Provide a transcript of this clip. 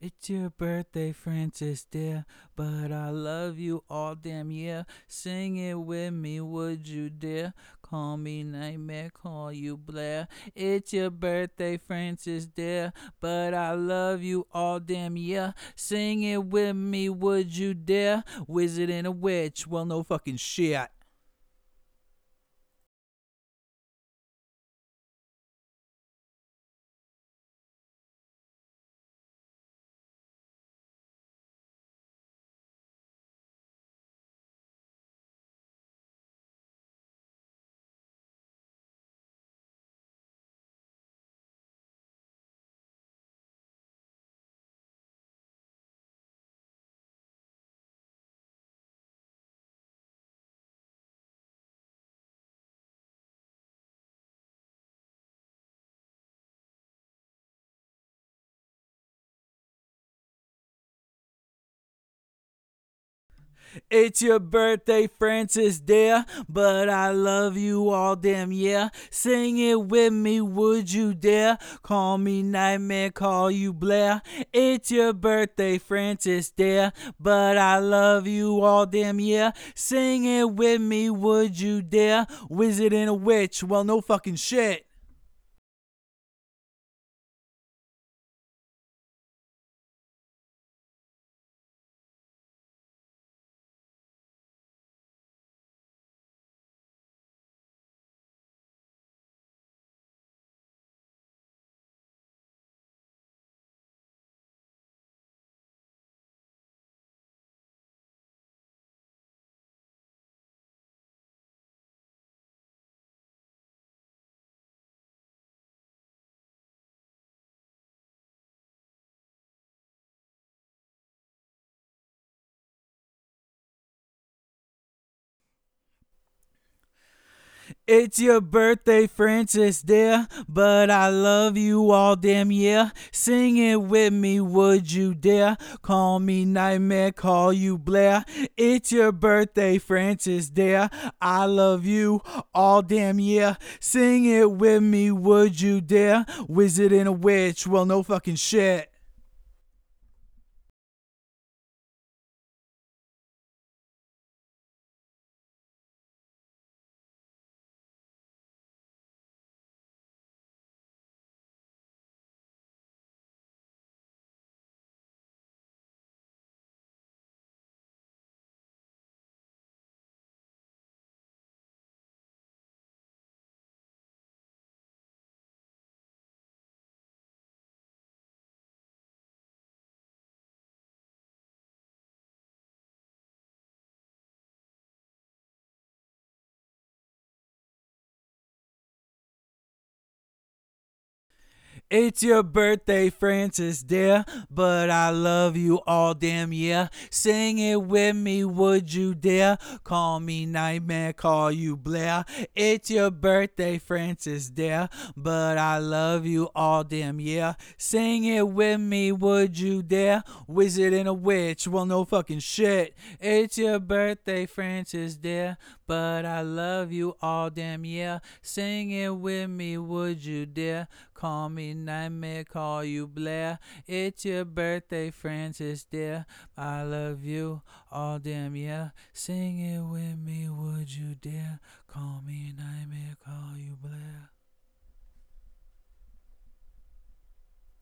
It's your birthday, Francis, dear, but I love you all damn year. Sing it with me, would you dare? Call me Nightmare, call you Blair. It's your birthday, Francis, dear, but I love you all damn year. Sing it with me, would you dare? Wizard and a witch, well, no fucking shit. It's your birthday, Francis, dear, but I love you all damn yeah. Sing it with me, would you dare? Call me Nightmare, call you Blair. It's your birthday, Francis, dear, but I love you all damn yeah. Sing it with me, would you dare? Wizard and a witch, well, no fucking shit. It's your birthday, Francis, dear, but I love you all damn yeah. Sing it with me, would you dare? Call me Nightmare, call you Blair. It's your birthday, Francis, dear. I love you all damn yeah. Sing it with me, would you dare? Wizard and a witch, well, no fucking shit. It's your birthday, Francis, dear, but I love you all damn yeah. Sing it with me, would you dare? Call me Nightmare, call you Blair. It's your birthday, Francis, dear, but I love you all damn yeah. Sing it with me, would you dare? Wizard and a witch, well, no fucking shit. It's your birthday, Francis, dear, but I love you all damn yeah. Sing it with me, would you dare? Call me Nightmare, call you Blair. It's your birthday, Francis, dear. I love you all damn yeah. Sing it with me, would you dare? Call me Nightmare, call you Blair.